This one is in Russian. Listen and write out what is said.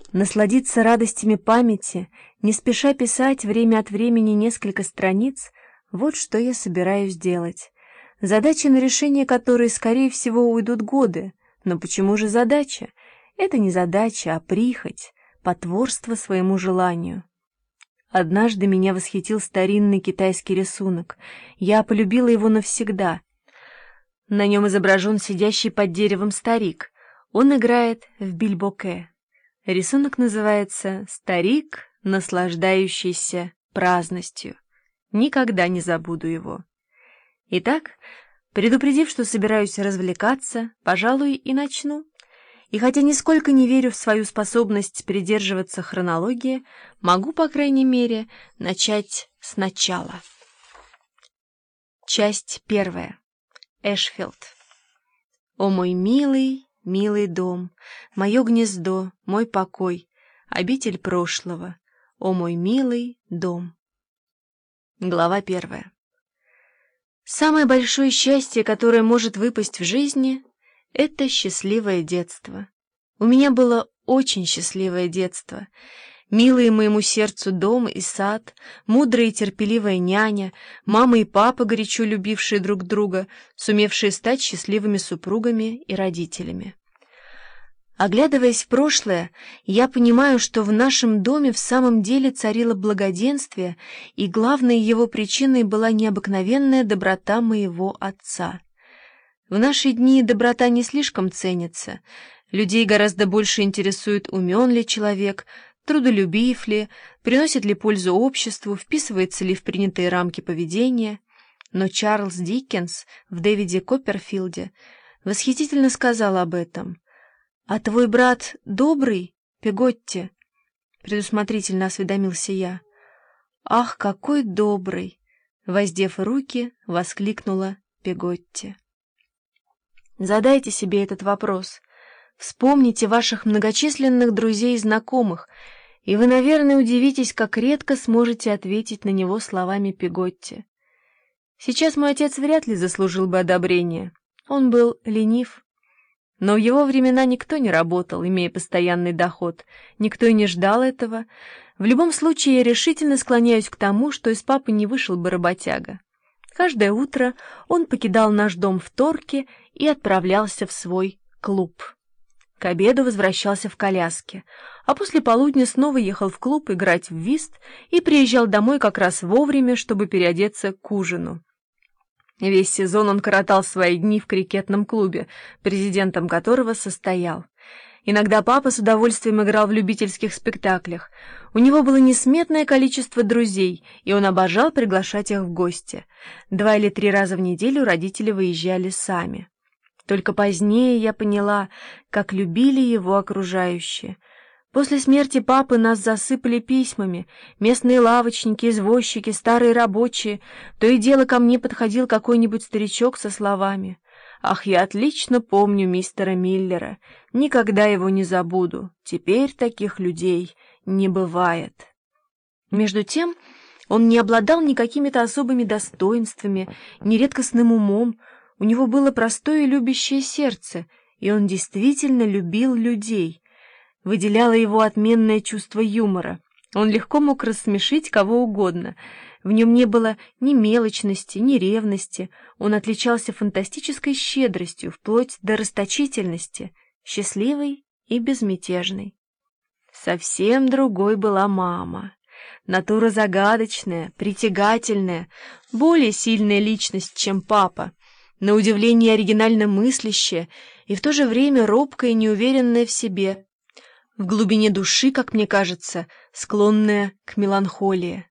Насладиться радостями памяти, не спеша писать время от времени несколько страниц — вот что я собираюсь делать. Задачи, на решение которой, скорее всего, уйдут годы. Но почему же задача? Это не задача, а прихоть, потворство своему желанию. Однажды меня восхитил старинный китайский рисунок. Я полюбила его навсегда. На нем изображен сидящий под деревом старик. Он играет в бильбоке. Рисунок называется «Старик, наслаждающийся праздностью». Никогда не забуду его. Итак, предупредив, что собираюсь развлекаться, пожалуй, и начну. И хотя нисколько не верю в свою способность придерживаться хронологии, могу, по крайней мере, начать сначала. Часть 1. Эшфилд. О мой милый, милый дом, мое гнездо, мой покой, обитель прошлого, о мой милый дом. Глава 1. Самое большое счастье, которое может выпасть в жизни, это счастливое детство. У меня было очень счастливое детство. Милые моему сердцу дом и сад, мудрая и терпеливая няня, мама и папа, горячо любившие друг друга, сумевшие стать счастливыми супругами и родителями. Оглядываясь в прошлое, я понимаю, что в нашем доме в самом деле царило благоденствие, и главной его причиной была необыкновенная доброта моего отца. В наши дни доброта не слишком ценится. Людей гораздо больше интересует, умен ли человек, трудолюбив ли, приносит ли пользу обществу, вписывается ли в принятые рамки поведения. Но Чарльз Диккенс в Дэвиде Копперфилде восхитительно сказал об этом. «А твой брат добрый, Пеготти?» — предусмотрительно осведомился я. «Ах, какой добрый!» — воздев руки, воскликнула Пеготти. Задайте себе этот вопрос. Вспомните ваших многочисленных друзей и знакомых, и вы, наверное, удивитесь, как редко сможете ответить на него словами Пеготти. Сейчас мой отец вряд ли заслужил бы одобрения. Он был ленив. Но в его времена никто не работал, имея постоянный доход. Никто и не ждал этого. В любом случае, я решительно склоняюсь к тому, что из папы не вышел бы работяга. Каждое утро он покидал наш дом в Торке и отправлялся в свой клуб. К обеду возвращался в коляске, а после полудня снова ехал в клуб играть в вист и приезжал домой как раз вовремя, чтобы переодеться к ужину. Весь сезон он коротал свои дни в крикетном клубе, президентом которого состоял. Иногда папа с удовольствием играл в любительских спектаклях. У него было несметное количество друзей, и он обожал приглашать их в гости. 2 или 3 раза в неделю родители выезжали сами. Только позднее я поняла, как любили его окружающие. После смерти папы нас засыпали письмами. Местные лавочники, извозчики, старые рабочие. То и дело ко мне подходил какой-нибудь старичок со словами: «Ах, я отлично помню мистера Миллера. Никогда его не забуду. Теперь таких людей не бывает». Между тем, он не обладал ни какими-то особыми достоинствами, ни редкостным умом. У него было простое и любящее сердце, и он действительно любил людей. Выделяло его отменное чувство юмора. Он легко мог рассмешить кого угодно. В нем не было ни мелочности, ни ревности. Он отличался фантастической щедростью, вплоть до расточительности, счастливой и безмятежной. Совсем другой была мама. Натура загадочная, притягательная, более сильная личность, чем папа, на удивление оригинально мыслящая и в то же время робкая и неуверенная в себе, в глубине души, как мне кажется, склонная к меланхолии.